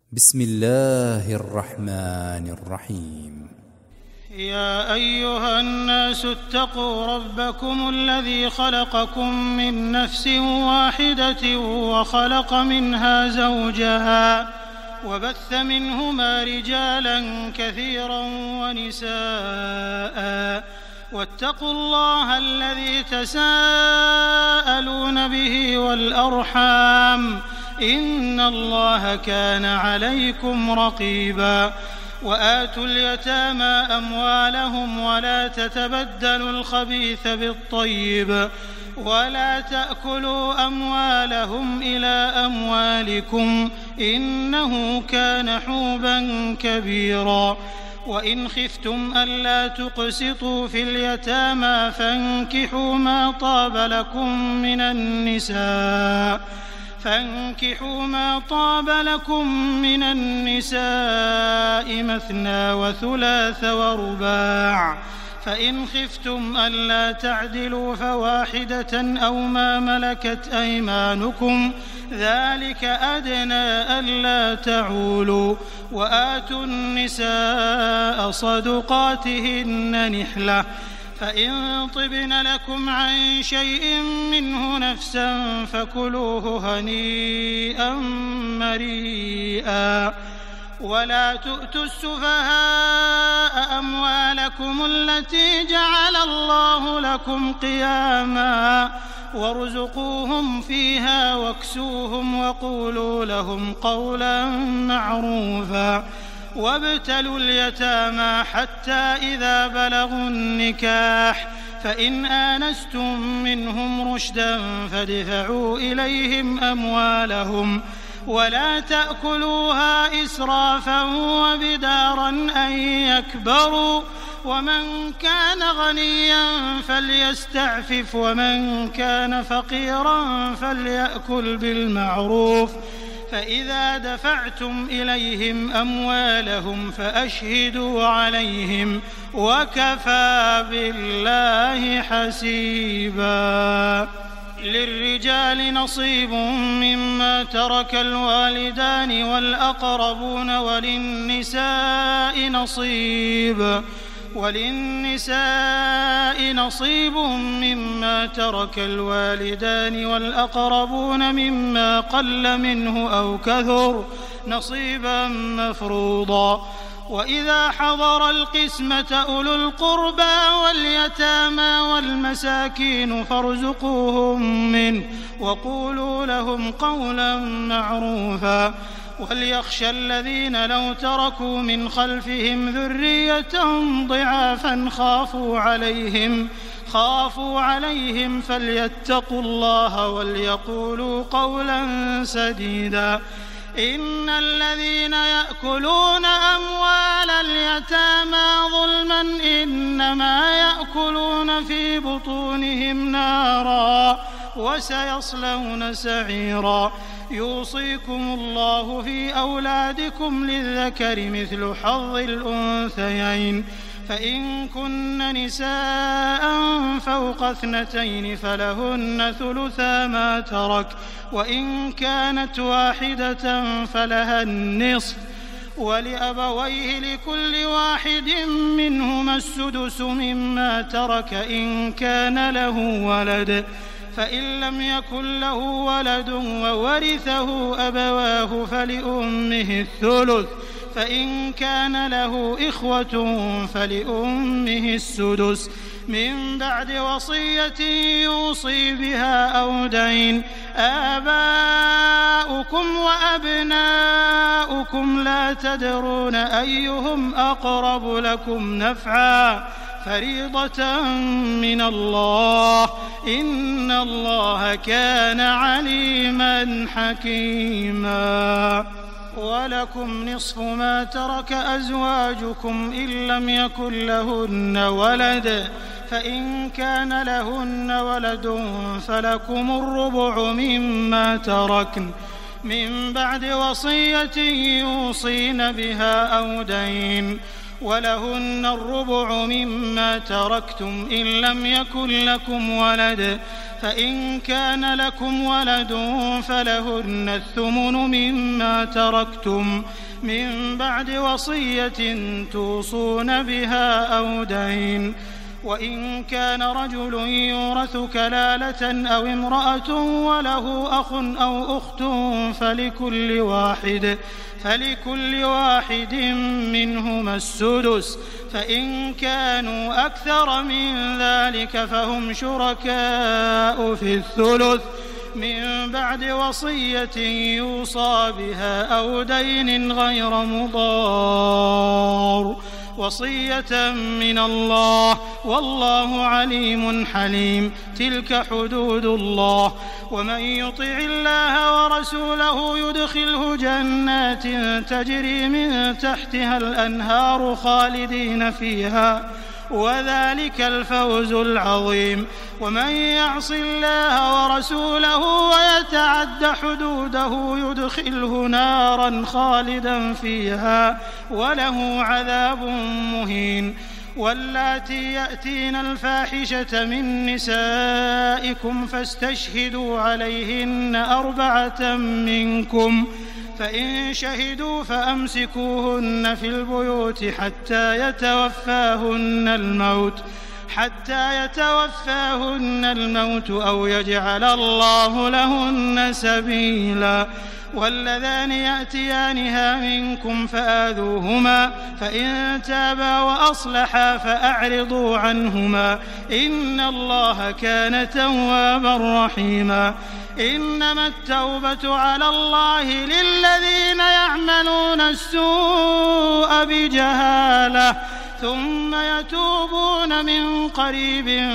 بسم الله الرحمن الرحيم. يا أيها الناس اتقوا ربكم الذي خلقكم من نفس واحدة وخلق منها زوجها وبث منهما رجالا كثيرا ونساء واتقوا الله الذي تساءلون به والأرحام إن الله كان عليكم رقيبا. وآتوا اليتامى أموالهم ولا تتبدلوا الخبيث بالطيب ولا تأكلوا أموالهم إلى أموالكم إنه كان حوبا كبيرا. وإن خفتم ألا تقسطوا في اليتامى فانكحوا ما طاب لكم من النساء مثنى وثلاث ورباع، فإن خفتم ألا تعدلوا فواحدة أو ما ملكت أيمانكم ذلك أدنى ألا تعولوا. وآتوا النساء صدقاتهن نحلة، فإن طبن لكم عن شيء منه نفسا فكلوه هنيئا مريئا. ولا تؤتوا السفهاء أموالكم التي جعل الله لكم قياما وارزقوهم فيها واكسوهم وقولوا لهم قولا معروفا. وابتلوا اليتامى حتى إذا بلغوا النكاح فإن آنستم منهم رشدا فادفعوا إليهم أموالهم ولا تأكلوها إسرافا وبدارا أن يكبروا. ومن كان غنيا فليستعفف ومن كان فقيرا فليأكل بالمعروف. فإذا دفعتم إليهم أموالهم فأشهدوا عليهم وكفى بالله حسيبا. للرجال نصيب مما ترك الوالدان والأقربون وللنساء نصيب مما ترك الوالدان والأقربون مما قل منه أو كثر نصيبا مفروضا. وإذا حضر القسمة أولو القربى واليتامى والمساكين فارزقوهم منه وقولوا لهم قولا معروفا. وليخشى الذين لو تركوا من خلفهم ذرية ضعافا خافوا عليهم فليتقوا الله وليقولوا قولا سديدا. إن الذين يأكلون أموال اليتامى ظلما إنما يأكلون في بطونهم نارا وسيصلون سعيرا. يوصيكم الله في أولادكم للذكر مثل حظ الأنثيين، فإن كن نساء فوق 2 فلهن ثلثا ما ترك، وإن كانت واحدة فلها النصف، ولأبويه لكل واحد منهما السدس مما ترك إن كان له ولد، فإن لم يكن له ولد وورثه أبواه فلأمه الثلث، فإن كان له إخوة فلأمه السدس من بعد وصية يوصي بها أو دين. آباؤكم وأبناؤكم لا تدرون أيهم أقرب لكم نفعا فريضة من الله إن الله كان عليما حكيما. ولكم نصف ما ترك أزواجكم إن لم يكن لهن ولد، فإن كان لهن ولد فلكم الربع مما تركن من بعد وصية يوصين بها أو دين. ولهن الربع مما تركتم إن لم يكن لكم ولد، فإن كان لكم ولد فلهن الثمن مما تركتم من بعد وصية توصون بها أو دين. وإن كان رجل يورث كلالة أو امرأة وله أخ أو أخت فلكل واحد منهما السدس، فإن كانوا أكثر من ذلك فهم شركاء في الثلث من بعد وصية يوصى بها أو دين غير مضار، وصية من الله والله عليم حليم. تلك حدود الله، ومن يطع الله ورسوله يدخله جنات تجري من تحتها الأنهار خالدين فيها، وذلك الفوز العظيم. ومن يعص الله ورسوله ويتعد حدوده يدخله نارا خالدا فيها وله عذاب مهين. واللاتي يأتين الفاحشة من نسائكم فاستشهدوا عليهن 4 منكم، فإن شهدوا فأمسكوهن في البيوت حتى يتوفاهن الموت أو يجعل الله لهن سبيلا. واللذان يأتيانها منكم فآذوهما، فإن تابا وأصلحا فأعرضوا عنهما، إن الله كان توابا رحيما. إنما التوبة على الله للذين يعملون السوء بجهالة ثم يتوبون من قريب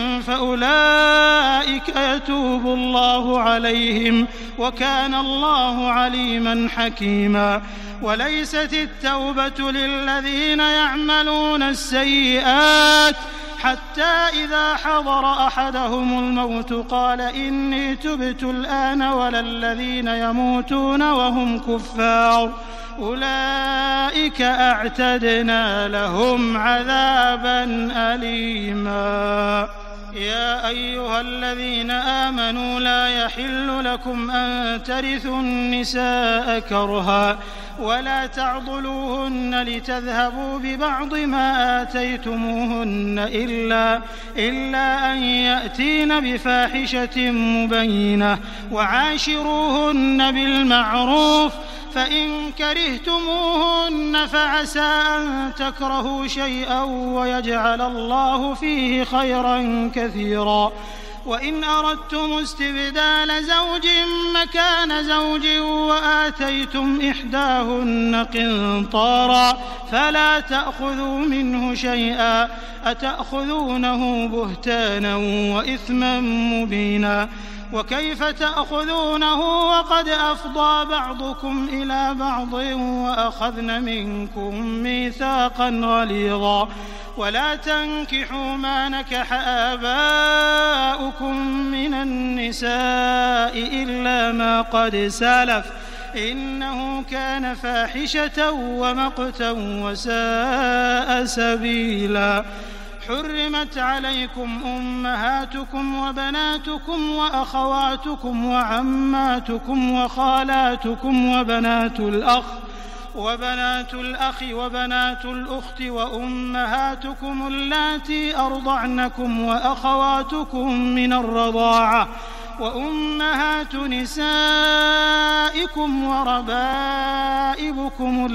فأولئك يتوب الله عليهم وكان الله عليما حكيما. وليست التوبة للذين يعملون السيئات حتى إذا حضر أحدهم الموت قال إني تبت الآن، ولا الذين يموتون وهم كفار أولئك أعتدنا لهم عذابا أليما. يا أيها الذين آمنوا لا يحل لكم أن ترثوا النساء كرها ولا تعضلوهن لتذهبوا ببعض ما آتيتموهن إلا أن يأتين بفاحشة مبينة، وعاشروهن بالمعروف، فإن كرهتموهن فعسى أن تكرهوا شيئا ويجعل الله فيه خيرا كثيرا. وإن أردتم استبدال زوج مكان زوج وآتيتم إحداهن قنطارا فلا تأخذوا منه شيئا، أتأخذونه بهتانا وإثما مبينا. وكيف تأخذونه وقد أفضى بعضكم إلى بعض وأخذن منكم ميثاقا غليظا. ولا تنكحوا ما نكح آباؤكم من النساء إلا ما قد سلف إنه كان فاحشة ومقتا وساء سبيلا. حرمت عليكم أمهاتكم وبناتكم وأخواتكم وعماتكم وخالاتكم وبنات الأخ وبنات الأخت وأمهاتكم اللاتي أرضعنكم وأخواتكم من الرضاعة وأمهات نسائكم وربائبكم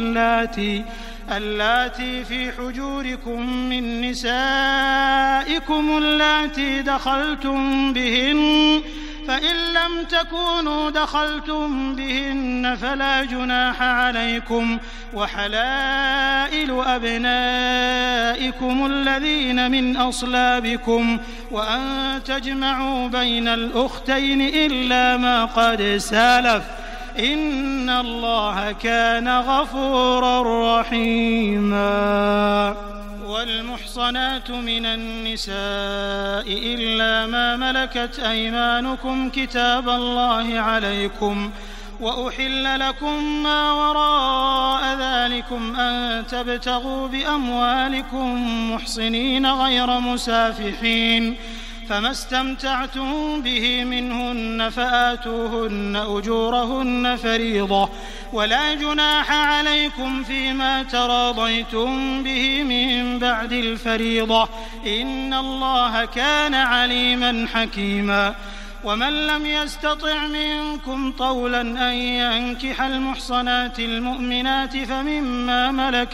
اللاتي في حجوركم من نسائكم اللاتي دخلتم بهن، فإن لم تكونوا دخلتم بهن فلا جناح عليكم. وحلائل أبنائكم الذين من أصلابكم، وأن تجمعوا بين الأختين إلا ما قد سلف إن الله كان غفورا رحيما. والمحصنات من النساء إلا ما ملكت أيمانكم كتاب الله عليكم، وأحل لكم ما وراء ذلكم لكم أن تبتغوا بأموالكم محصنين غير مسافحين، فما استمتعتم به منهن فآتوهن أجورهن فريضة، ولا جناح عليكم فيما تراضيتم به من بعد الفريضة، إن الله كان عليما حكيما. ومن لم يستطع منكم طولا أن ينكح المحصنات المؤمنات فمما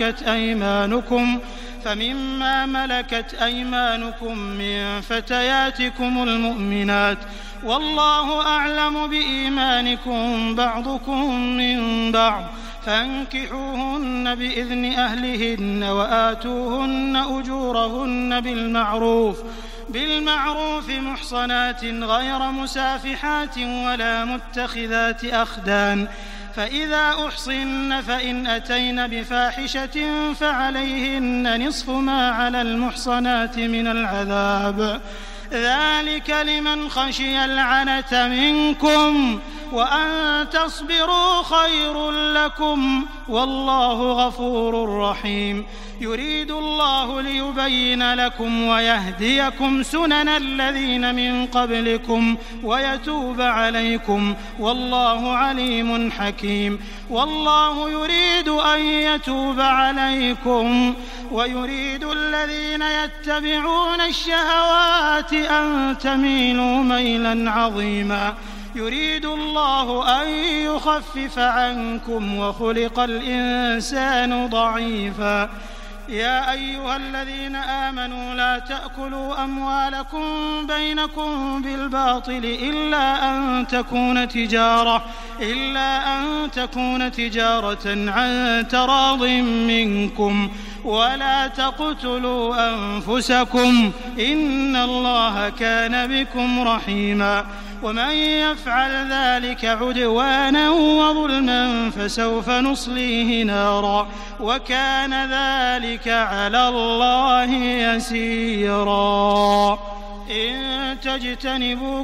ملكت أيمانكم من فتياتكم المؤمنات، والله أعلم بإيمانكم بعضكم من بعض، فانكحوهن بإذن أهلهن وآتوهن أجورهن بالمعروف محصنات غير مسافحات ولا متخذات أخدان، فإذا أحصن فإن أتين بفاحشة فعليهن نصف ما على المحصنات من العذاب، ذلك لمن خشي العنة منكم، وأن تصبروا خير لكم، والله غفور رحيم. يريد الله ليبين لكم ويهديكم سنن الذين من قبلكم ويتوب عليكم، والله عليم حكيم. والله يريد أن يتوب عليكم ويريد الذين يتبعون الشهوات أن تميلوا ميلا عظيما. يريد الله أن يخفف عنكم وخلق الإنسان ضعيفا. يا أيها الذين آمنوا لا تأكلوا أموالكم بينكم بالباطل إلا أن تكون تجارة عن تراض منكم، ولا تقتلوا أنفسكم، إن الله كان بكم رحيما. ومن يفعل ذلك عدوانا وظلما فسوف نصليه نارا، وكان ذلك على الله يسيرا. إن تجتنبوا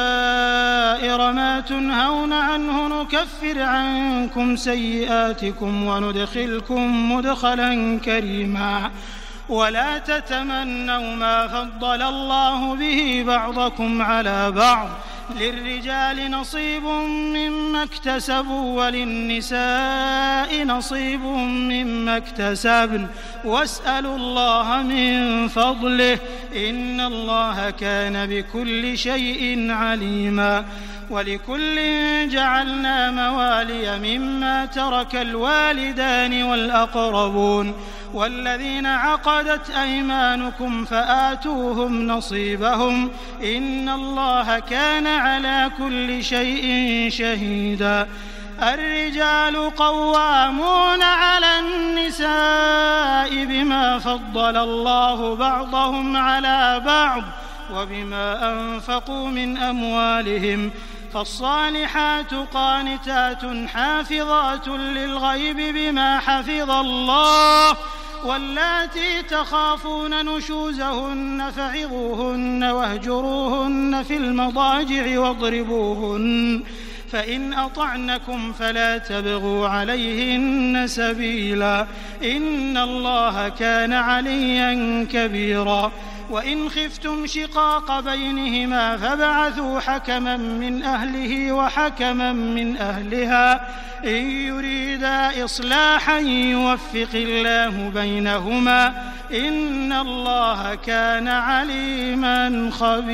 كبائر ما تنهون عنه نكفر عنكم سيئاتكم وندخلكم مدخلا كريما. ولا تتمنوا ما فضل الله به بعضكم على بعض، للرجال نصيب مما اكتسبوا وللنساء نصيب مما اكتسبن، واسألوا الله من فضله، إن الله كان بكل شيء عليما. ولكل جعلنا موالي مما ترك الوالدان والأقربون، والذين عقدت أيمانكم فآتوهم نصيبهم، إن الله كان على كل شيء شهيدا. الرجال قوامون على النساء بما فضل الله بعضهم على بعض وبما أنفقوا من أموالهم، فالصالحات قانتات حافظات للغيب بما حفظ الله، واللاتي تخافون نشوزهن فعظوهن واهجروهن في المضاجع واضربوهن، فإن أطعنكم فلا تبغوا عليهن سبيلا، إن الله كان عليا كبيرا. وإن خفتم شقاق بينهما فابعثوا حكما من أهله وحكما من أهلها، إن يريدا إصلاحا يوفق الله بينهما، إن الله كان عليما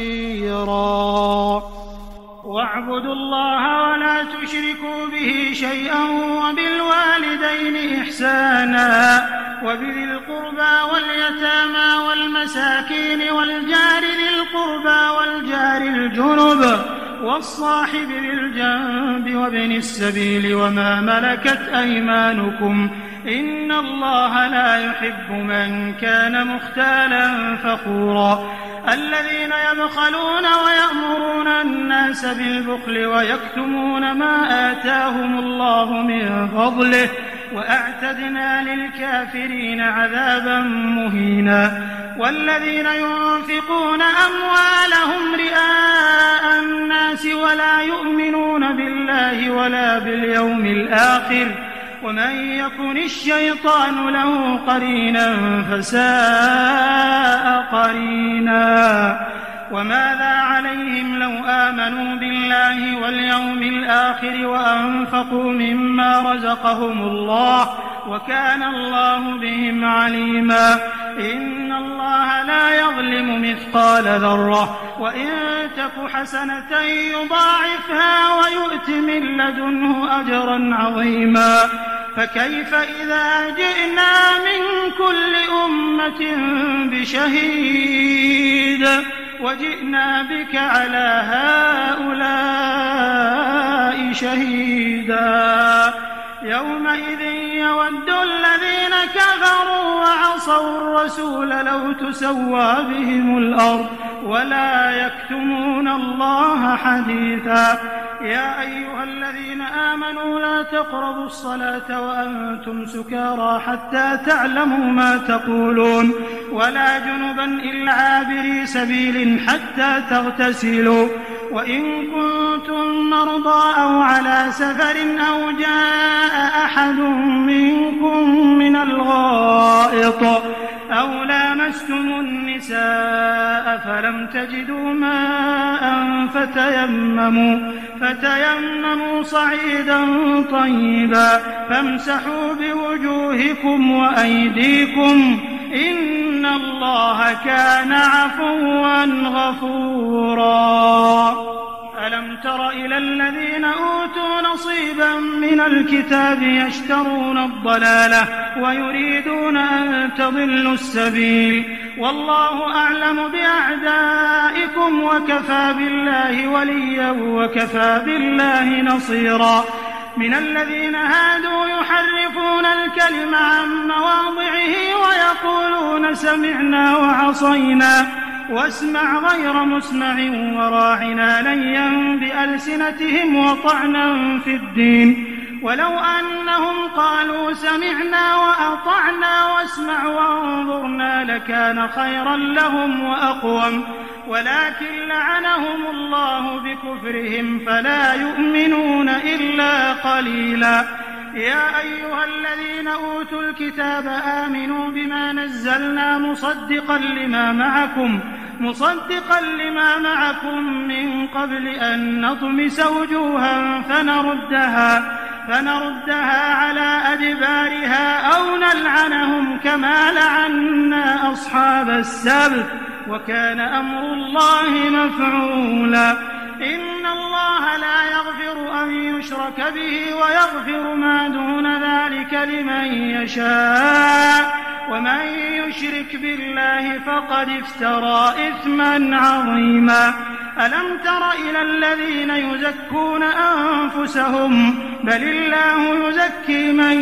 خبيرا. واعبدوا الله ولا تشركوا به شيئا، وبالوالدين إحسانا، وبذي القربى واليتامى والمساكين والجار ذي القربى والجار الجنب والصاحب بالجنب وابن السبيل وما ملكت أيمانكم، إن الله لا يحب من كان مختالا فخورا. الذين يبخلون ويأمرون الناس بالبخل ويكتمون ما آتاهم الله من فضله، وأعتدنا للكافرين عذابا مهينا. والذين ينفقون أموالهم رئاء الناس ولا يؤمنون بالله ولا باليوم الآخر، ومن يكن الشيطان له قرينا فساء قرينا. وماذا عليهم لو آمنوا بالله واليوم الآخر وأنفقوا مما رزقهم الله وكان الله بهم عليما. إن الله لا يظلم مثقال ذرة وإن تك حسنة يضاعفها ويؤت من لدنه أجرا عظيما. فكيف إذا جئنا من كل أمة بشهيد وجئنا بك على هؤلاء شهيدا. يومئذ يود الذين كفروا وعصوا الرسول لو تسوى بهم الأرض ولا يكتمون الله حديثا. يا أيها الذين آمنوا لا تقربوا الصلاة وأنتم سكارى حتى تعلموا ما تقولون ولا جنبا إلا عابري سبيل حتى تغتسلوا وإن كنتم مرضى أو على سفر أو جاء أحد منكم من الغائط أو لامستم النساء فلم تجدوا ماء فتيمموا صعيدا طيبا فامسحوا بوجوهكم وأيديكم إن الله كان عفوا غفورا. ألم تر إلى الذين أوتوا نصيبا من الكتاب يشترون الضلالة ويريدون أن تضلوا السبيل والله أعلم بأعدائكم وكفى بالله وليا وكفى بالله نصيرا. من الذين هادوا يحرفون الكلم عن مواضعه ويقولون سمعنا وعصينا واسمع غير مسمع وراعنا ليا بألسنتهم وطعنا في الدين ولو أنهم قالوا سمعنا وأطعنا واسمع وانظرنا لكان خيرا لهم وأقوم ولكن لعنهم الله بكفرهم فلا يؤمنون إلا قليلا. يا أيها الذين أوتوا الكتاب آمنوا بما نزلنا مصدقا لما معكم من قبل أن نطمس وجوها فنردها على أدبارها أو نلعنهم كما لعنا أصحاب السبت وكان أمر الله مفعولا. إن الله لا يغفر أن يشرك به ويغفر ما دون ذلك لمن يشاء ومن يشرك بالله فقد افترى إثما عظيما. ألم تر إلى الذين يزكون أنفسهم بل الله يزكي من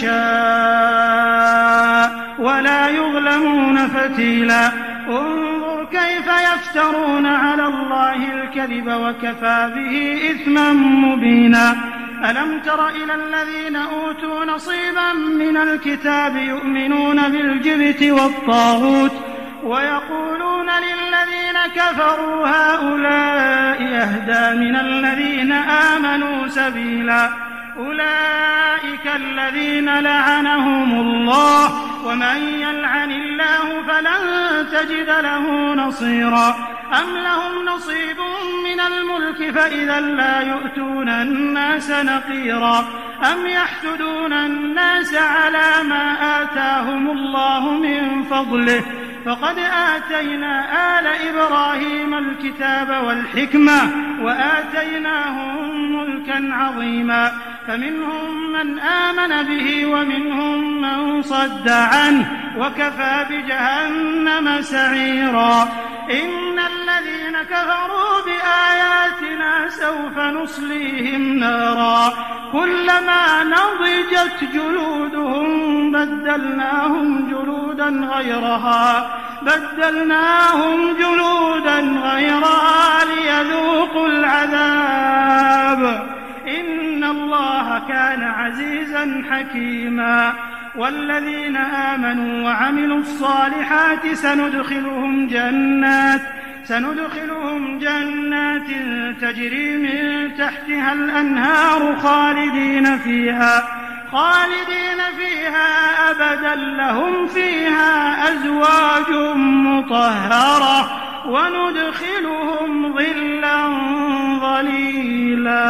يشاء ولا يظلمون فتيلا. انظر كيف يفترون على الله الكذب وكفى به إثما مبينا. ألم تر إلى الذين أوتوا نصيبا من الكتاب يؤمنون بالجبت والطاغوت ويقولون للذين كفروا هؤلاء أهدى من الذين آمنوا سبيلا. أولئك الذين لعنهم الله ومن يلعن الله فلن تجد له نصيرا. أم لهم نصيب من الملك فإذا لا يؤتون الناس نقيرا أم يحسدون الناس على ما آتاهم الله من فضله فقد آتينا آل إبراهيم الكتاب والحكمة وآتيناهم ملكا عظيما. فمنهم من آمن به ومنهم من صد عنه وكفى بجهنم سعيرا. إن الذين كفروا بآياتنا سوف نصليهم نارا كلما نضجت جلودهم بدلناهم جلودا غيرها ليذوقوا العذاب إن الله كان عزيزا حكيما. والذين آمنوا وعملوا الصالحات سندخلهم جنات تجري من تحتها الأنهار خالدين فيها أبدا لهم فيها أزواج مطهرة وندخلهم ظلا ظليلا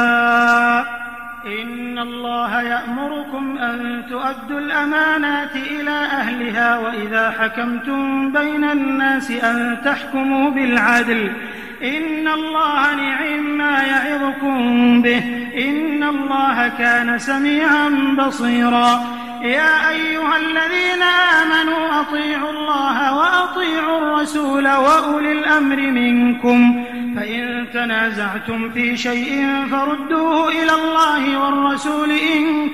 إن الله يأمركم أن تؤدوا الأمانات إلى أهلها وإذا حكمتم بين الناس أن تحكموا بالعدل إن الله نعم يعظكم به إن الله كان سميعا بصيرا يا أيها الذين آمنوا أطيعوا الله وأطيعوا الرسول وأولي الأمر منكم فإن تنازعتم في شيء فردوه إلى الله والرسول إن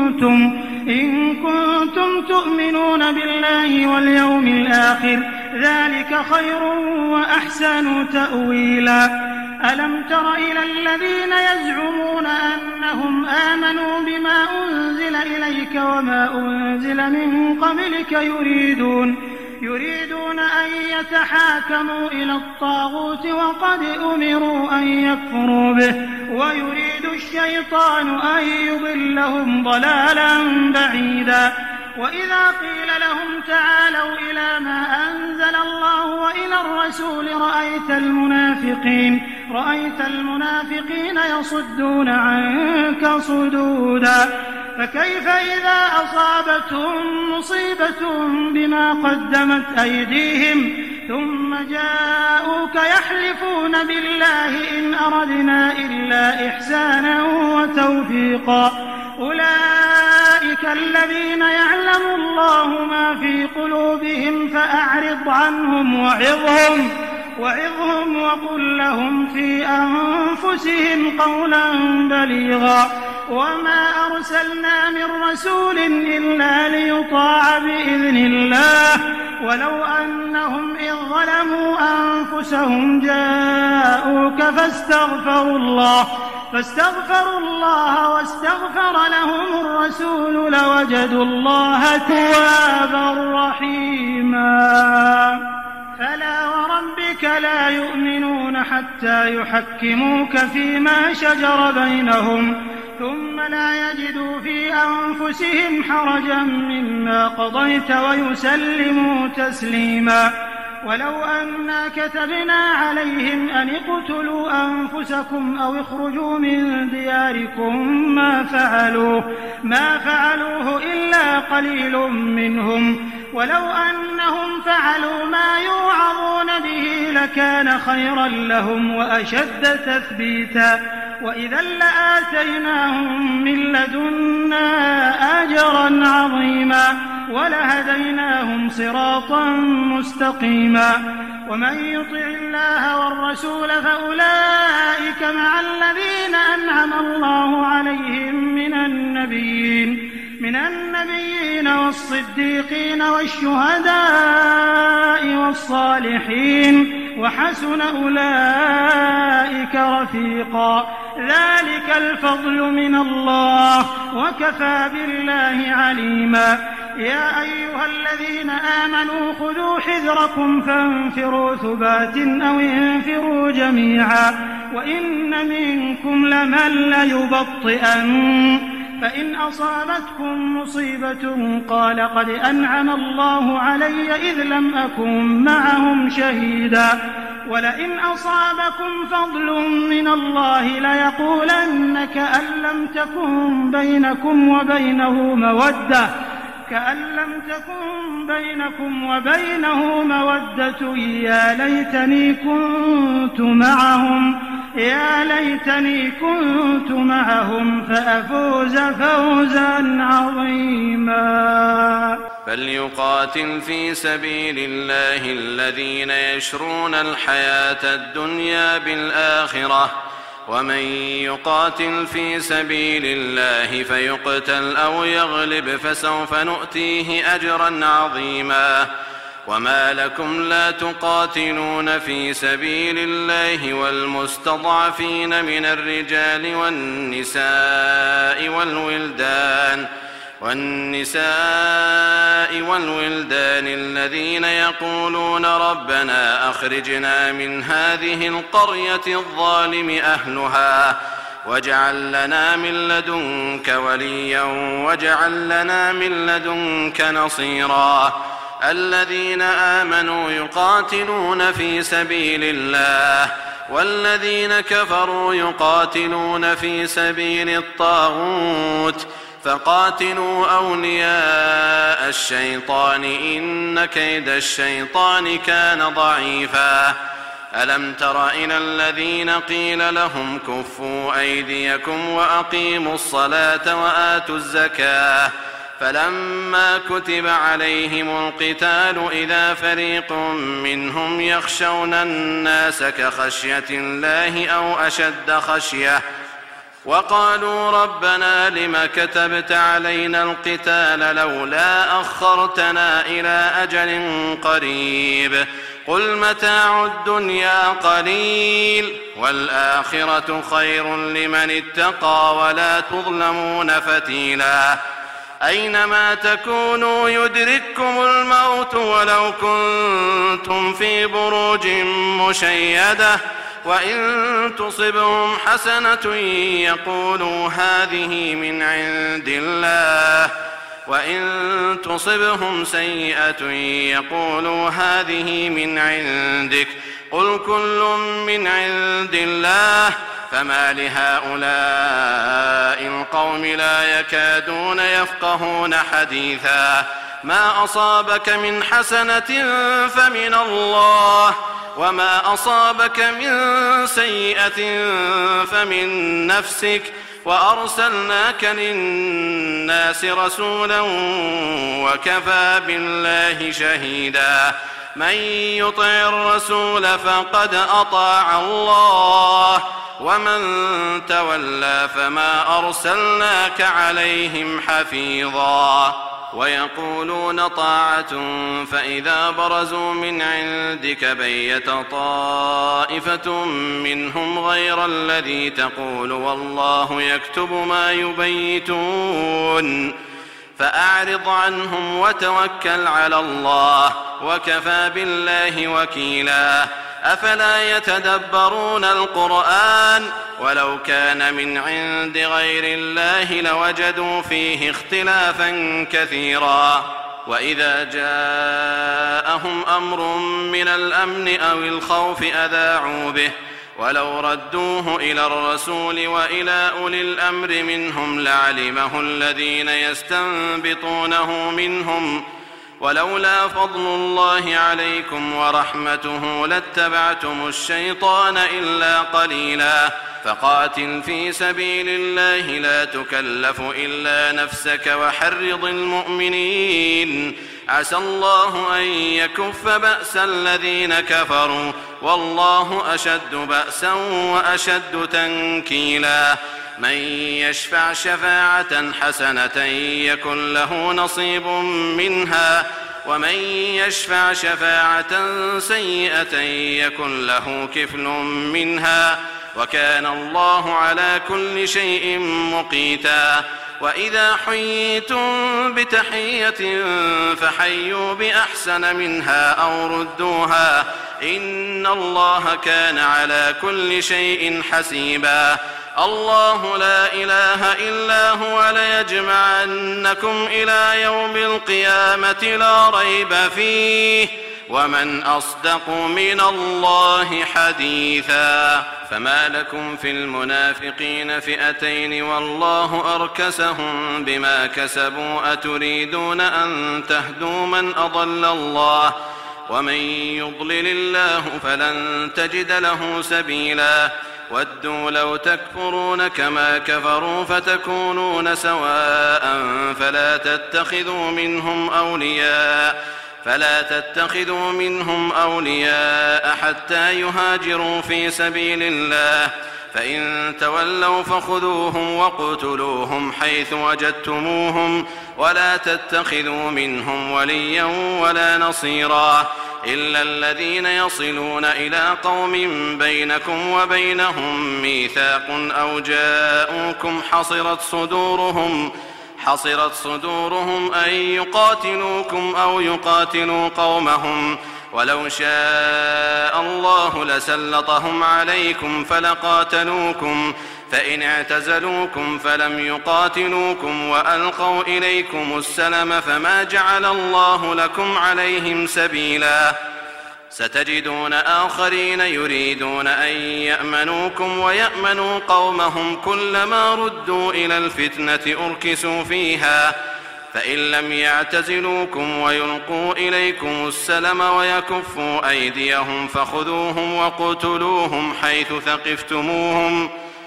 كنتم تؤمنون بالله واليوم الآخر ذلك خير وأحسن تأويلا ألم تر إلى الذين يزعمون أنهم آمنوا بما أنزل إليك وما أنزل من قبلك يريدون أن يتحاكموا إلى الطاغوت وقد أمروا أن يكفروا به ويريد الشيطان أن يضلهم ضلالا بعيدا وإذا قيل لهم تعالوا إلى ما أنزل الله وإلى الرسول رأيت المنافقين يصدون عنك صدودا فكيف إذا أصابتهم مصيبة بما قدمت أيديهم ثم جاءوك يحلفون بالله إن أردنا إلا إحسانا وتوفيقا أولئك الذين يعلم الله ما في قلوبهم فأعرض عنهم وعظهم وقل لهم في أنفسهم قولا بليغا وما أرسلنا من رسول إلا ليطاع بإذن الله ولو أنهم إذ ظلموا أنفسهم جاءوك فاستغفروا الله واستغفر لهم الرسول لوجدوا الله توابا رحيما فلا وربك لا يؤمنون حتى يحكموك فيما شجر بينهم ثم لا يجدوا في أنفسهم حرجا مما قضيت ويسلموا تسليما ولو أنا كتبنا عليهم أن اقتلوا أنفسكم أو اخرجوا من دياركم ما فعلوه إلا قليل منهم ولو أنهم فعلوا ما يوعظون به لكان خيرا لهم وأشد تثبيتا وإذا لآتيناهم من لدنا أجرا عظيما ولهديناهم صراطا مستقيما ومن يطع الله والرسول فأولئك مع الذين أنعم الله عليهم من النبيين والصديقين والشهداء والصالحين وحسن أولئك رفيقا ذلك الفضل من الله وكفى بالله عليما يا أيها الذين آمنوا خذوا حذركم فانفروا ثبات أو انفروا جميعا وإن منكم لمن ليبطئن فإن أصابتكم مصيبة قال قد أنعم الله علي إذ لم أكن معهم شهيدا ولئن أصابكم فضل من الله ليقولن كأن لم تكن بينكم وبينه مودة يا ليتني كنت معهم فأفوز فوزا عظيما فليقاتل في سبيل الله الذين يشرون الحياة الدنيا بالآخرة ومن يقاتل في سبيل الله فيقتل أو يغلب فسوف نؤتيه أجرا عظيما وما لكم لا تقاتلون في سبيل الله والمستضعفين من الرجال والنساء والولدان الذين يقولون ربنا أخرجنا من هذه القرية الظالم أهلها واجعل لنا من لدنك وليا واجعل لنا من لدنك نصيرا الذين آمنوا يقاتلون في سبيل الله والذين كفروا يقاتلون في سبيل الطاغوت فقاتلوا أولياء الشيطان إن كيد الشيطان كان ضعيفا ألم تر إلى الذين قيل لهم كفوا أيديكم وأقيموا الصلاة وآتوا الزكاة فلما كتب عليهم القتال إذا فريق منهم يخشون الناس كخشية الله أو أشد خشية وقالوا ربنا لم كتبت علينا القتال لولا أخرتنا إلى أجل قريب قل متاع الدنيا قليل والآخرة خير لمن اتقى ولا تظلمون فتيلا أينما تكونوا يدرككم الموت ولو كنتم في بروج مشيدة وإن تصبهم حسنة يقولوا هذه من عند الله وإن تصبهم سيئة يقولوا هذه من عندك قل كل من عند الله فما لهؤلاء القوم لا يكادون يفقهون حديثا ما أصابك من حسنة فمن الله وما أصابك من سيئة فمن نفسك وأرسلناك للناس رسولا وكفى بالله شهيدا من يطع الرسول فقد أطاع الله ومن تولى فما أرسلناك عليهم حفيظا ويقولون طاعة فإذا برزوا من عندك بيت طائفة منهم غير الذي تقول والله يكتب ما يبيتون فأعرض عنهم وتوكل على الله وكفى بالله وكيلا أفلا يتدبرون القرآن ولو كان من عند غير الله لوجدوا فيه اختلافا كثيرا وإذا جاءهم أمر من الأمن أو الخوف أذاعوا به ولو ردوه إلى الرسول وإلى أولي الأمر منهم لعلمه الذين يستنبطونه منهم ولولا فضل الله عليكم ورحمته لاتبعتم الشيطان إلا قليلا فقاتل في سبيل الله لا تكلف إلا نفسك وحرض المؤمنين عسى الله أن يكف بأس الذين كفروا والله أشد بأسا وأشد تنكيلا من يشفع شفاعة حسنة يكن له نصيب منها ومن يشفع شفاعة سيئة يكن له كفل منها وكان الله على كل شيء مقيتا وإذا حييتم بتحية فحيوا بأحسن منها أو ردوها إن الله كان على كل شيء حسيبا الله لا إله إلا هو ليجمعنكم إلى يوم القيامة لا ريب فيه ومن أصدق من الله حديثا فما لكم في المنافقين فئتين والله أركسهم بما كسبوا أتريدون أن تهدوا من أضل الله ومن يضلل الله فلن تجد له سبيلا ودوا لو تكفرون كما كفروا فتكونون سواء فلا تتخذوا منهم أولياء حتى يهاجروا في سبيل الله فإن تولوا فخذوهم وقتلوهم حيث وجدتموهم ولا تتخذوا منهم وليا ولا نصيرا إلا الذين يصلون إلى قوم بينكم وبينهم ميثاق أو جاءوكم حصرت صدورهم أن يقاتلوكم أو يقاتلوا قومهم ولو شاء الله لسلطهم عليكم فإن اعتزلوكم فلم يقاتلوكم وألقوا إليكم السلم فما جعل الله لكم عليهم سبيلا ستجدون آخرين يريدون أن يأمنوكم ويأمنوا قومهم كلما ردوا إلى الفتنة أركسوا فيها فإن لم يعتزلوكم ويلقوا إليكم السلم ويكفوا أيديهم فخذوهم وقتلوهم حيث ثقفتموهم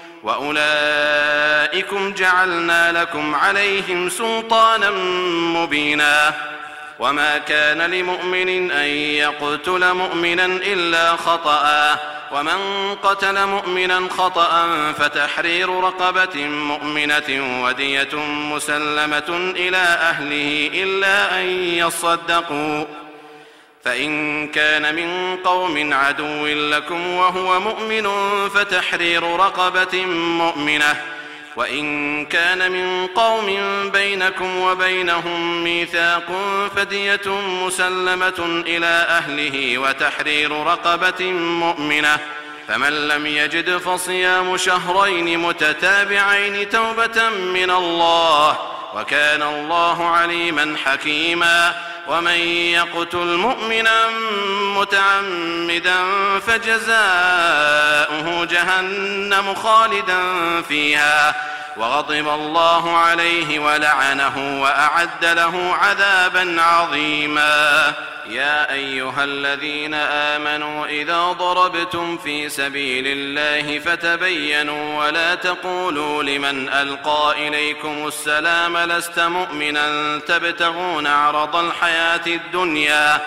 وأولئكم جعلنا لكم عليهم سلطانا مبينا وما كان لمؤمن أن يقتل مؤمنا إلا خطأ ومن قتل مؤمنا خطأ فتحرير رقبة مؤمنة ودية مسلمة إلى أهله إلا أن يصدقوا فإن كان من قوم عدو لكم وهو مؤمن فتحرير رقبة مؤمنة وإن كان من قوم بينكم وبينهم ميثاق فدية مسلمة إلى أهله وتحرير رقبة مؤمنة فمن لم يجد فصيام شهرين متتابعين توبة من الله وكان الله عليما حكيما ومن يقتل مؤمنا متعمدا فجزاؤه جهنم خالدا فيها وغضب الله عليه ولعنه وأعد له عذابا عظيما يا أيها الذين آمنوا إذا ضربتم في سبيل الله فتبينوا ولا تقولوا لمن ألقى إليكم السلام لست مؤمنا تبتغون عرض الحياة الدنيا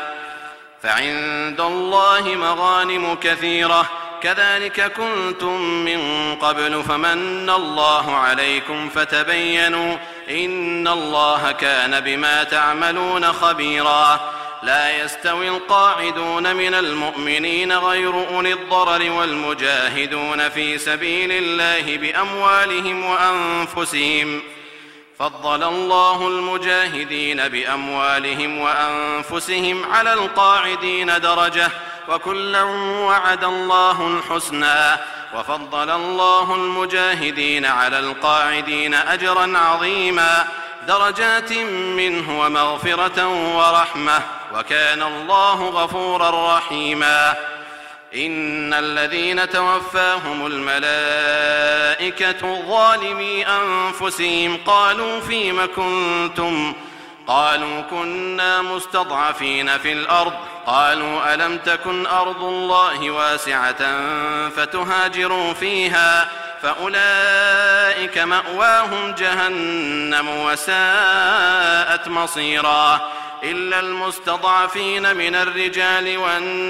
فعند الله مغانم كثيرة كذلك كنتم من قبل فمن الله عليكم فتبينوا إن الله كان بما تعملون خبيرا لا يستوي القاعدون من المؤمنين غير أولي الضرر والمجاهدون في سبيل الله بأموالهم وأنفسهم فضل الله المجاهدين بأموالهم وأنفسهم على القاعدين درجة وكلا وعد الله الحسنى وفضل الله المجاهدين على القاعدين أجرا عظيما درجات منه ومغفرة ورحمة وكان الله غفورا رحيما إن الذين توفاهم الملائكة ظالمي أنفسهم قالوا فيم كنتم قالوا كنا مستضعفين في الأرض قالوا ألم تكن أرض الله واسعة فتهاجروا فيها فأولئك مأواهم جهنم وساءت مصيرا إلا المستضعفين من الرجال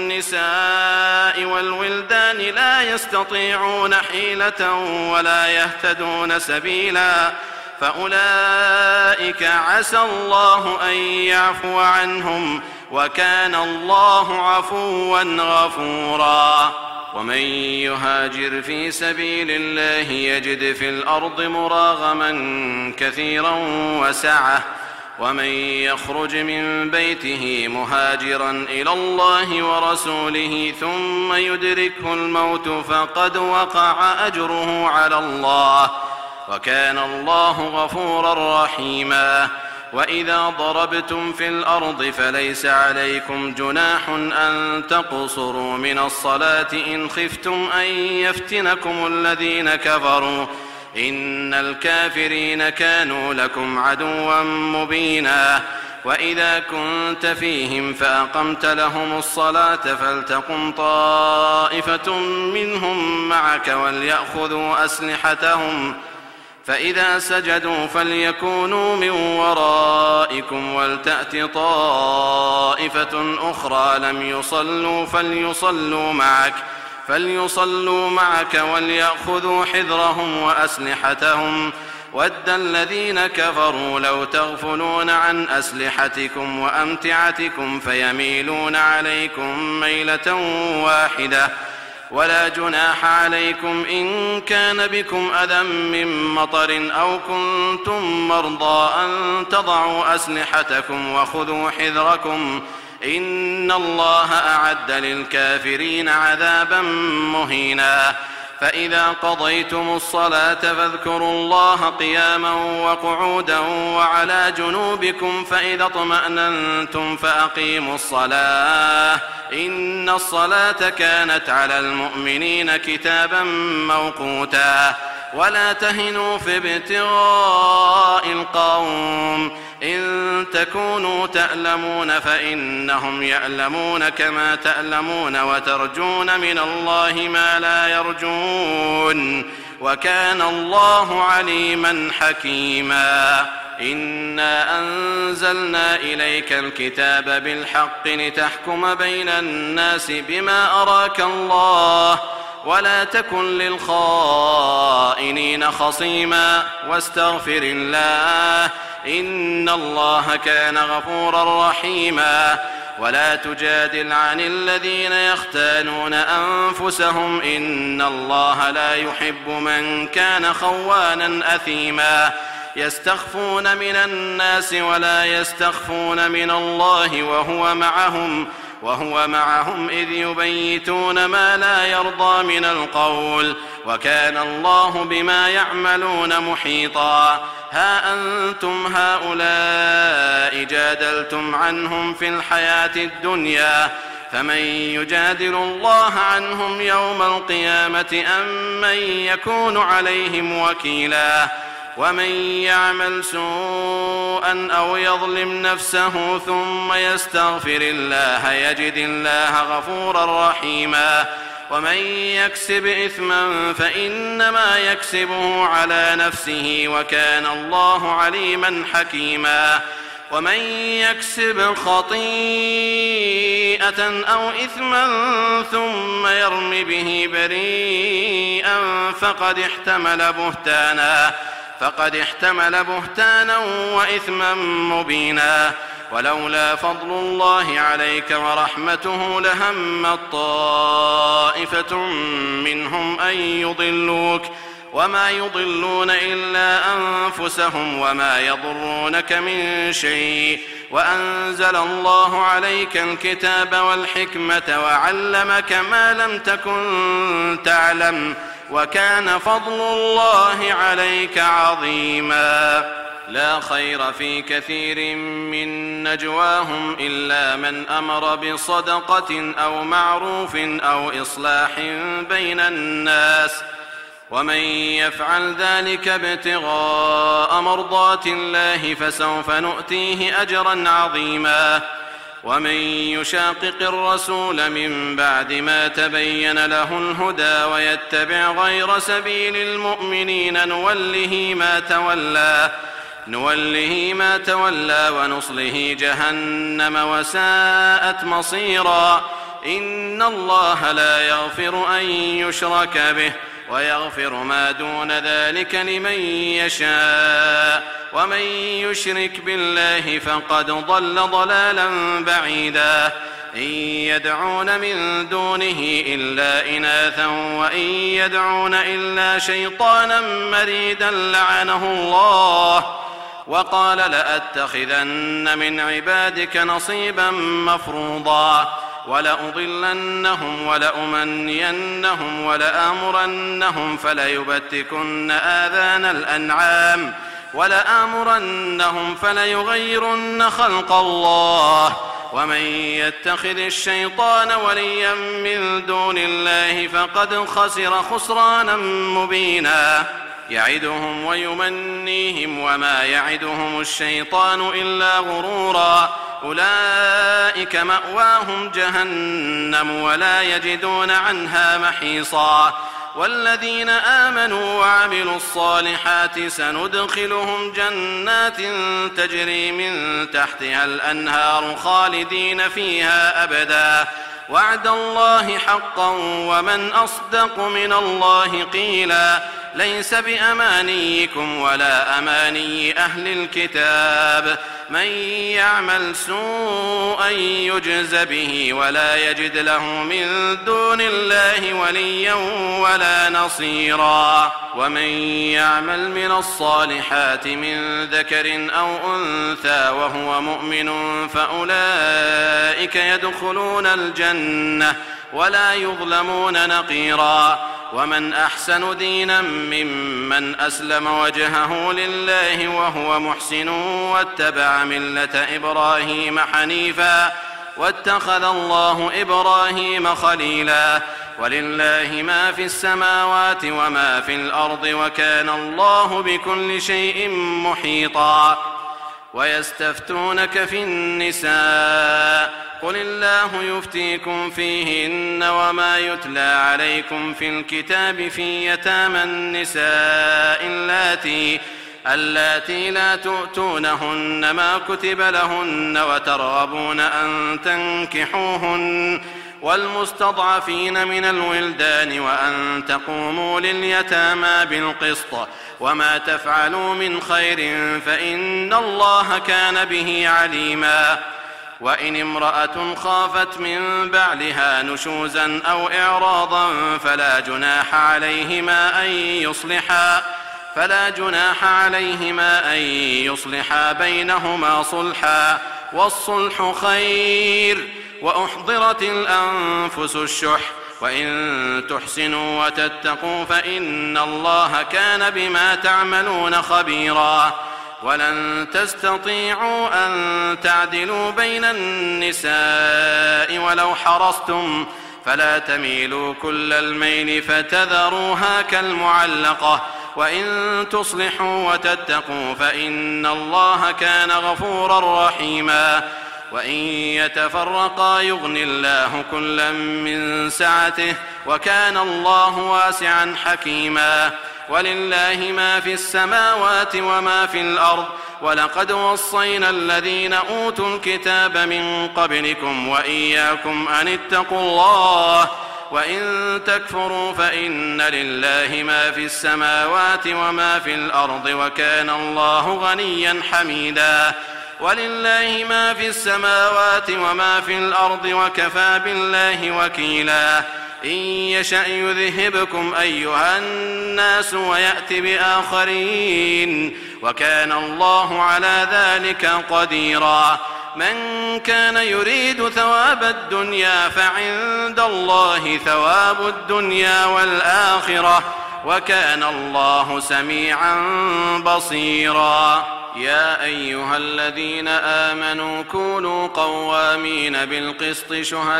والنساء والولدان لا يستطيعون حيلة ولا يهتدون سبيلا فأولئك عسى الله أن يعفو عنهم وكان الله عفوا غفورا ومن يهاجر في سبيل الله يجد في الأرض مراغما كثيرا وسعة ومن يخرج من بيته مهاجرا إلى الله ورسوله ثم يدركه الموت فقد وقع أجره على الله وكان الله غفورا رحيما وإذا ضربتم في الأرض فليس عليكم جناح أن تقصروا من الصلاة إن خفتم أن يفتنكم الذين كفروا إن الكافرين كانوا لكم عدوا مبينا وإذا كنت فيهم فأقمت لهم الصلاة فلتقم طائفة منهم معك وليأخذوا أسلحتهم فإذا سجدوا فليكونوا من ورائكم ولتأت طائفة أخرى لم يصلوا فليصلوا معك وليأخذوا حذرهم وأسلحتهم ود الذين كفروا لو تغفلون عن أسلحتكم وأمتعتكم فيميلون عليكم ميلة واحدة ولا جناح عليكم إن كان بكم أذى من مطر أو كنتم مرضى أن تضعوا أسلحتكم وخذوا حذركم إن الله أعد للكافرين عذابا مهينا فإذا قضيتم الصلاة فاذكروا الله قياما وقعودا وعلى جنوبكم فإذا اطمأننتم فأقيموا الصلاة إن الصلاة كانت على المؤمنين كتابا موقوتا ولا تهنوا في ابتغاء القوم إن تكونوا تألمون فإنهم يألمون كما تألمون وترجون من الله ما لا يرجون وكان الله عليما حكيما إنا أنزلنا إليك الكتاب بالحق لتحكم بين الناس بما أراك الله ولا تكن للخائنين خصيما واستغفر الله إن الله كان غفورا رحيما ولا تجادل عن الذين يختانون أنفسهم إن الله لا يحب من كان خوانا أثيما يستخفون من الناس ولا يستخفون من الله وهو معهم إذ يبيتون ما لا يرضى من القول وكان الله بما يعملون محيطا ها أنتم هؤلاء جادلتم عنهم في الحياة الدنيا فمن يجادل الله عنهم يوم القيامة أم من يكون عليهم وكيلا ومن يعمل سوءا أو يظلم نفسه ثم يستغفر الله يجد الله غفورا رحيما ومن يكسب إثما فإنما يكسبه على نفسه وكان الله عليما حكيما ومن يكسب خطيئة أو إثما ثم يرم به بريئا فقد احتمل بهتانا وإثما مبينا ولولا فضل الله عليك ورحمته لهمت طائفة منهم أن يضلوك وما يضلون إلا أنفسهم وما يضرونك من شيء وأنزل الله عليك الكتاب والحكمة وعلمك ما لم تكن تعلم وكان فضل الله عليك عظيما لا خير في كثير من نجواهم إلا من أمر بصدقة أو معروف أو إصلاح بين الناس ومن يفعل ذلك ابتغاء مرضات الله فسوف نؤتيه أجرا عظيما ومن يشاقق الرسول من بعد ما تبين له الهدى ويتبع غير سبيل المؤمنين نوله ما تولى ونصله جهنم وساءت مصيرا إن الله لا يغفر أن يشرك به ويغفر ما دون ذلك لمن يشاء ومن يشرك بالله فقد ضل ضلالا بعيدا إن يدعون من دونه إلا إناثا وإن يدعون إلا شيطانا مريدا لعنه الله وقال لأتخذن من عبادك نصيبا مفروضا ولأضلنهم ولأمنينهم ولآمرنهم فليبتكن آذان الأنعام ولآمرنهم فليغيرن خلق الله ومن يتخذ الشيطان وليا من دون الله فقد خسر خسرانا مبينا يعدهم ويمنيهم وما يعدهم الشيطان إلا غرورا أولئك مأواهم جهنم ولا يجدون عنها محيصا والذين آمنوا وعملوا الصالحات سندخلهم جنات تجري من تحتها الأنهار خالدين فيها أبدا وعد الله حقا ومن أصدق من الله قيلا ليس بأمانيكم ولا أماني أهل الكتاب من يعمل سوءا يجز به ولا يجد له من دون الله وليا ولا نصيرا ومن يعمل من الصالحات من ذكر أو أنثى وهو مؤمن فأولئك يدخلون الجنة ولا يظلمون نقيرا ومن أحسن دينا ممن أسلم وجهه لله وهو محسن واتبع ملة إبراهيم حنيفا واتخذ الله إبراهيم خليلا ولله ما في السماوات وما في الأرض وكان الله بكل شيء محيطا ويستفتونك في النساء قل الله يفتيكم فيهن وما يتلى عليكم في الكتاب في يتامى النساء اللاتي لا تؤتونهن ما كتب لهن وترغبون أن تنكحوهن والمستضعفين من الولدان وأن تقوموا لليتامى بالقسط وما تفعلوا من خير فإن الله كان به عليما وإن امرأة خافت من بعلها نشوزا أو إعراضا فلا جناح عليهما أن يصلحا بينهما صلحا والصلح خير وأحضرت الأنفس الشح وإن تحسنوا وتتقوا فإن الله كان بما تعملون خبيرا ولن تستطيعوا أن تعدلوا بين النساء ولو حرصتم فلا تميلوا كل الميل فتذروها كالمعلقة وإن تصلحوا وتتقوا فإن الله كان غفورا رحيما وإن يتفرقا يغن الله كلا من سعته وكان الله واسعا حكيما ولله ما في السماوات وما في الأرض ولقد وصينا الذين أوتوا الكتاب من قبلكم وإياكم أن اتقوا الله وإن تكفروا فإن لله ما في السماوات وما في الأرض وكان الله غنيا حميدا ولله ما في السماوات وما في الأرض وكفى بالله وكيلا إن يشأ يذهبكم أيها الناس ويأت بآخرين وكان الله على ذلك قديرا من كان يريد ثواب الدنيا فعند الله ثواب الدنيا والآخرة وكان الله سميعا بصيرا يا أيها الذين آمنوا كونوا قوامين بالقسط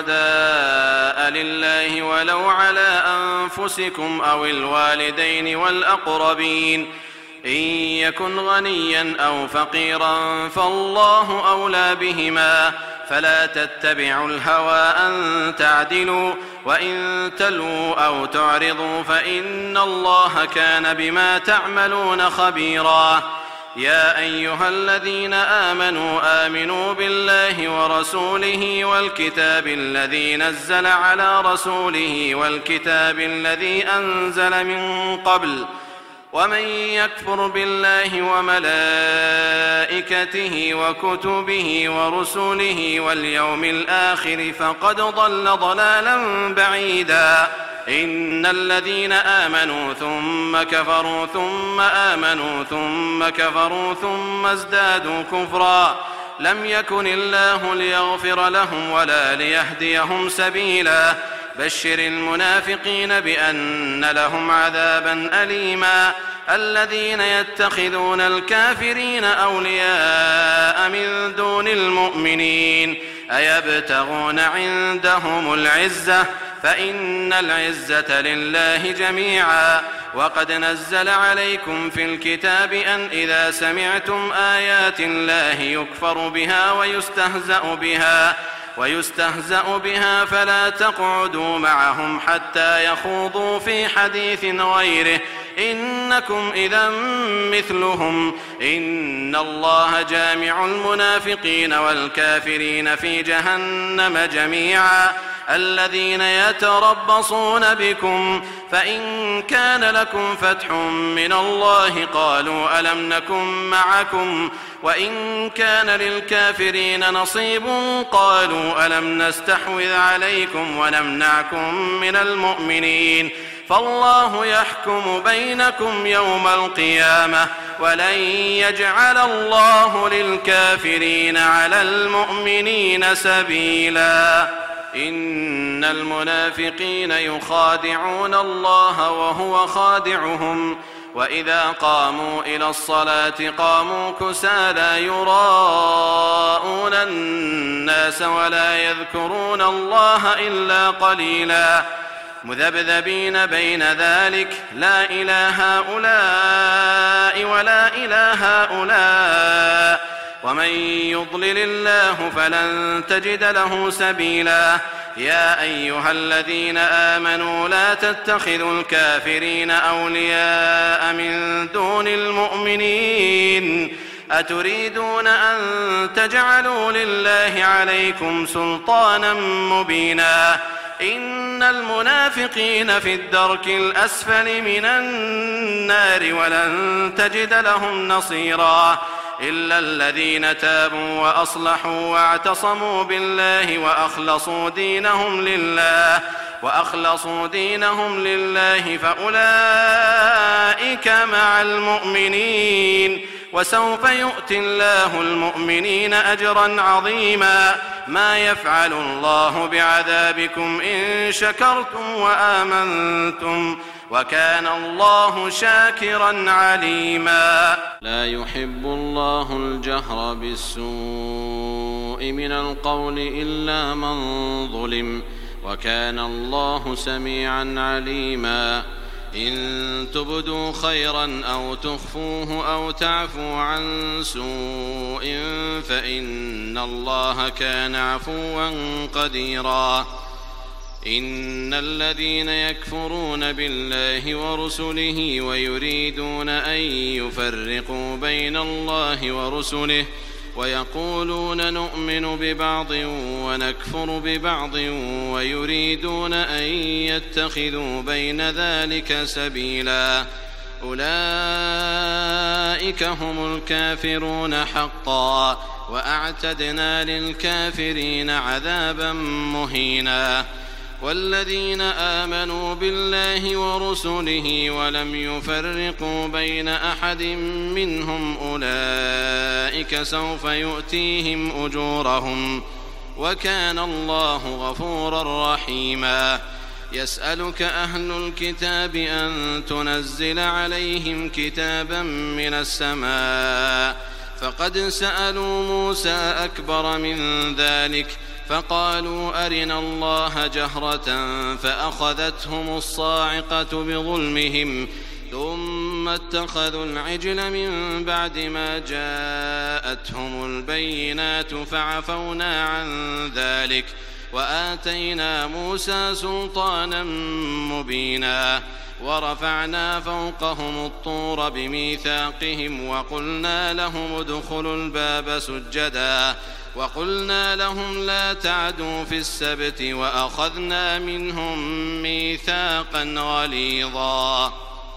شهداء لله ولو على أنفسكم أو الوالدين والأقربين إن يكن غنيا أو فقيرا فالله أولى بهما فلا تتبعوا الهوى أن تعدلوا وإن تلووا أو تعرضوا فإن الله كان بما تعملون خبيرا يا أيها الذين آمنوا بالله ورسوله والكتاب الذي نزل على رسوله والكتاب الذي أنزل من قبل ومن يكفر بالله وملائكته وكتبه ورسله واليوم الآخر فقد ضل ضلالا بعيدا إن الذين آمنوا ثم كفروا ثم آمنوا ثم كفروا ثم ازدادوا كفرا لم يكن الله ليغفر لهم ولا ليهديهم سبيلا بشر المنافقين بأن لهم عذابا أليما الذين يتخذون الكافرين أولياء من دون المؤمنين أيبتغون عندهم العزة فإن العزة لله جميعا وقد نزل عليكم في الكتاب أن إذا سمعتم آيات الله يكفر بها ويستهزأ بها فلا تقعدوا معهم حتى يخوضوا في حديث غيره إنكم إذا مثلهم إن الله جامع المنافقين والكافرين في جهنم جميعا الذين يتربصون بكم فإن كان لكم فتح من الله قالوا ألم نكن معكم وإن كان للكافرين نصيب قالوا ألم نستحوذ عليكم ونمنعكم من المؤمنين فالله يحكم بينكم يوم القيامة ولن يجعل الله للكافرين على المؤمنين سبيلا إن المنافقين يخادعون الله وهو خادعهم وإذا قاموا إلى الصلاة قاموا كسالى يراءون الناس ولا يذكرون الله إلا قليلا مذبذبين بين ذلك لا إله هؤلاء ولا إله هؤلاء ومن يضلل الله فلن تجد له سبيلا يا أيها الذين آمنوا لا تتخذوا الكافرين أولياء من دون المؤمنين أتريدون أن تجعلوا لله عليكم سلطانا مبينا إن المنافقين في الدرك الأسفل من النار ولن تجد لهم نصيرا إلا الذين تابوا وأصلحوا واعتصموا بالله وأخلصوا دينهم لله فأولئك مع المؤمنين وسوف يؤتي الله المؤمنين أجرا عظيما ما يفعل الله بعذابكم إن شكرتم وآمنتم وكان الله شاكرا عليما لا يحب الله الجهر بالسوء من القول إلا من ظلم وكان الله سميعا عليما إن تبدوا خيرا أو تخفوه أو تعفوا عن سوء فإن الله كان عفوا قديرا إن الذين يكفرون بالله ورسله ويريدون أن يفرقوا بين الله ورسله ويقولون نؤمن ببعض ونكفر ببعض ويريدون أن يتخذوا بين ذلك سبيلا أولئك هم الكافرون حقا وأعتدنا للكافرين عذابا مهينا والذين آمنوا بالله ورسله ولم يفرقوا بين أحد منهم أولئك سوف يؤتيهم أجورهم وكان الله غفورا رحيما يسألك أهل الكتاب أن تنزل عليهم كتابا من السماء فقد سألوا موسى أكبر من ذلك فقالوا أرنا الله جهرة فأخذتهم الصاعقة بظلمهم ثم اتخذوا العجل من بعد ما جاءتهم البينات فعفونا عن ذلك وآتينا موسى سلطانا مبينا ورفعنا فوقهم الطور بميثاقهم وقلنا لهم ادخلوا الباب سجدا وقلنا لهم لا تعدوا في السبت وأخذنا منهم ميثاقا غليظا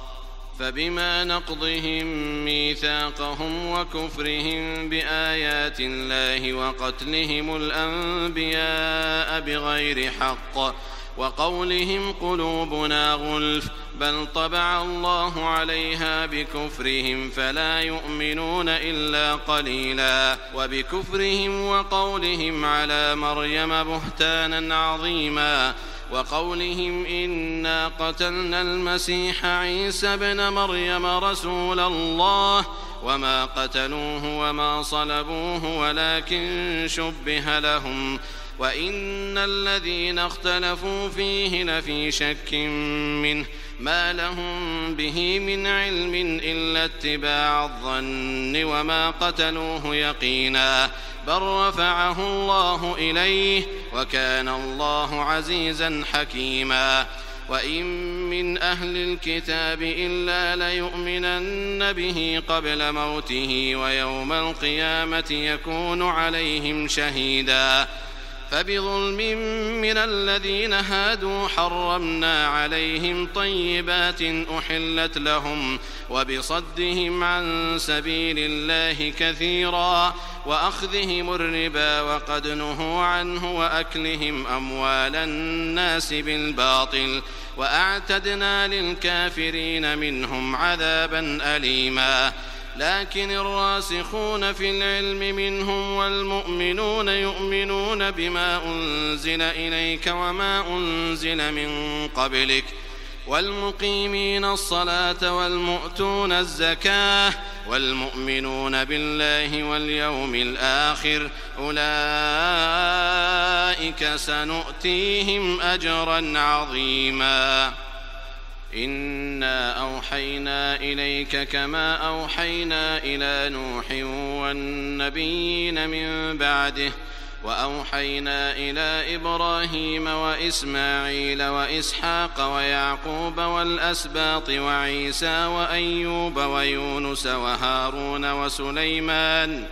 فبما نقضهم ميثاقهم وكفرهم بآيات الله وقتلهم الأنبياء بغير حق وقولهم قلوبنا غلف بل طبع الله عليها بكفرهم فلا يؤمنون إلا قليلا وبكفرهم وقولهم على مريم بهتانا عظيما وقولهم إنا قتلنا المسيح عيسى ابن مريم رسول الله وما قتلوه وما صلبوه ولكن شبه لهم وإن الذين اختلفوا فيه لفي شك منه ما لهم به من علم إلا اتباع الظن وما قتلوه يقينا بل رفعه الله إليه وكان الله عزيزا حكيما وإن من أهل الكتاب إلا ليؤمنن به قبل موته ويوم القيامة يكون عليهم شهيدا فبظلم من الذين هادوا حرمنا عليهم طيبات أحلت لهم وبصدهم عن سبيل الله كثيرا وأخذهم الربا وقد نهوا عنه وأكلهم أموال الناس بالباطل وأعتدنا للكافرين منهم عذابا أليما لكن الراسخون في العلم منهم والمؤمنون يؤمنون بما أنزل إليك وما أنزل من قبلك والمقيمين الصلاة والمؤتون الزكاة والمؤمنون بالله واليوم الآخر أولئك سنؤتيهم أجرا عظيما. إنا أوحينا إليك كما أوحينا إلى نوح والنبيين من بعده وأوحينا إلى إبراهيم وإسماعيل وإسحاق ويعقوب والأسباط وعيسى وأيوب ويونس وهارون وسليمان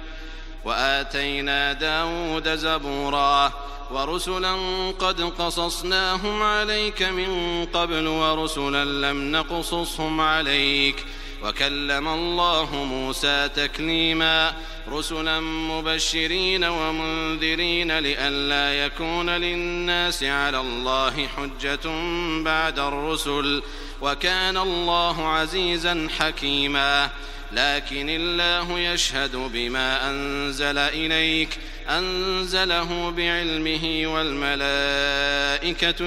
وآتينا داود زبورا ورسلا قد قصصناهم عليك من قبل ورسلا لم نقصصهم عليك وكلم الله موسى تكليما رسلا مبشرين ومنذرين لئلا يكون للناس على الله حجة بعد الرسل وكان الله عزيزا حكيما. لكن الله يشهد بما أنزل إليك أنزله بعلمه والملائكة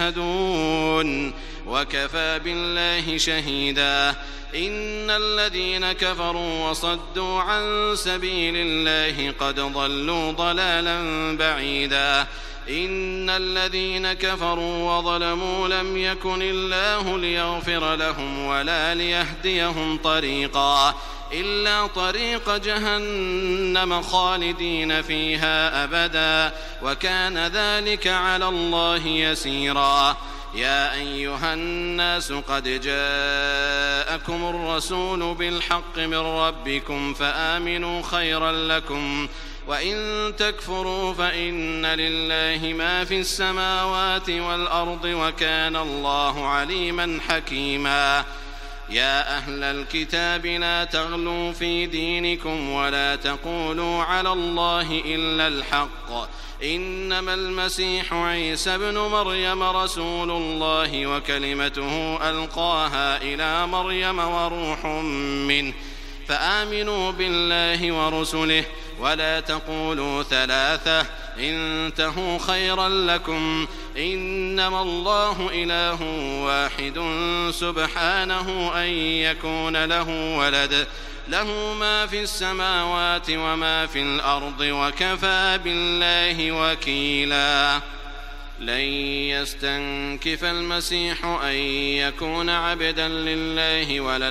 يشهدون وكفى بالله شهيدا. إن الذين كفروا وصدوا عن سبيل الله قد ضلوا ضلالا بعيدا. إن الذين كفروا وظلموا لم يكن الله ليغفر لهم ولا ليهديهم طريقا إلا طريق جهنم خالدين فيها أبدا وكان ذلك على الله يسيرا. يا أيها الناس قد جاءكم الرسول بالحق من ربكم فآمنوا خيرا لكم وإن تكفروا فإن لله ما في السماوات والأرض وكان الله عليما حكيما. يا أهل الكتاب لا تغلوا في دينكم ولا تقولوا على الله إلا الحق إنما المسيح عيسى ابن مريم رسول الله وكلمته ألقاها إلى مريم وروح منه فآمنوا بالله ورسله ولا تقولوا ثلاثة انتهوا خيرا لكم إنما الله إله واحد سبحانه أن يكون له ولد له ما في السماوات وما في الأرض وكفى بالله وكيلا. لن يستنكف المسيح أن يكون عبدا لله ولا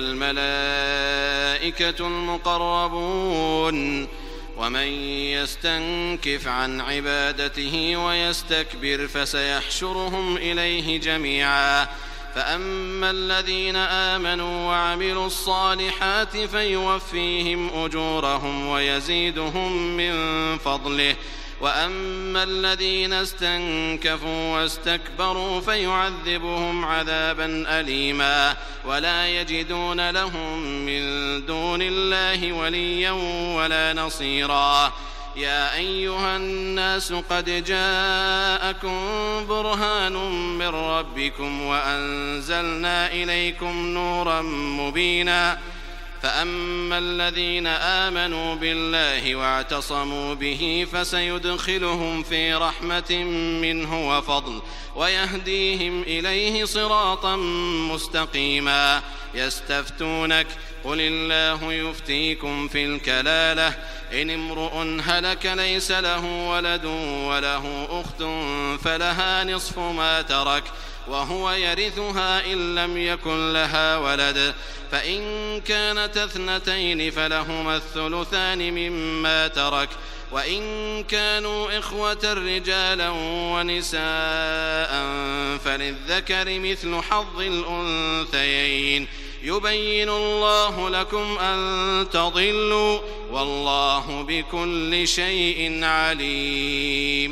الملائكة المقربون ومن يستنكف عن عبادته ويستكبر فسيحشرهم إليه جميعا. فأما الذين آمنوا وعملوا الصالحات فيوفيهم أجورهم ويزيدهم من فضله وأما الذين استنكفوا واستكبروا فيعذبهم عذابا أليما ولا يجدون لهم من دون الله وليا ولا نصيرا. يا أيها الناس قد جاءكم برهان من ربكم وأنزلنا إليكم نورا مبينا. فأما الذين آمنوا بالله واعتصموا به فسيدخلهم في رحمة منه وفضل ويهديهم إليه صراطا مستقيما. يستفتونك قل الله يفتيكم في الكلالة إن امرؤ هلك ليس له ولد وله أخت فلها نصف ما ترك وهو يرثها إن لم يكن لها ولد فإن كانت اثنتين فلهما الثلثان مما ترك وإن كانوا إخوة رجالا ونساء فللذكر مثل حظ الأنثيين يبين الله لكم أن تضلوا والله بكل شيء عليم.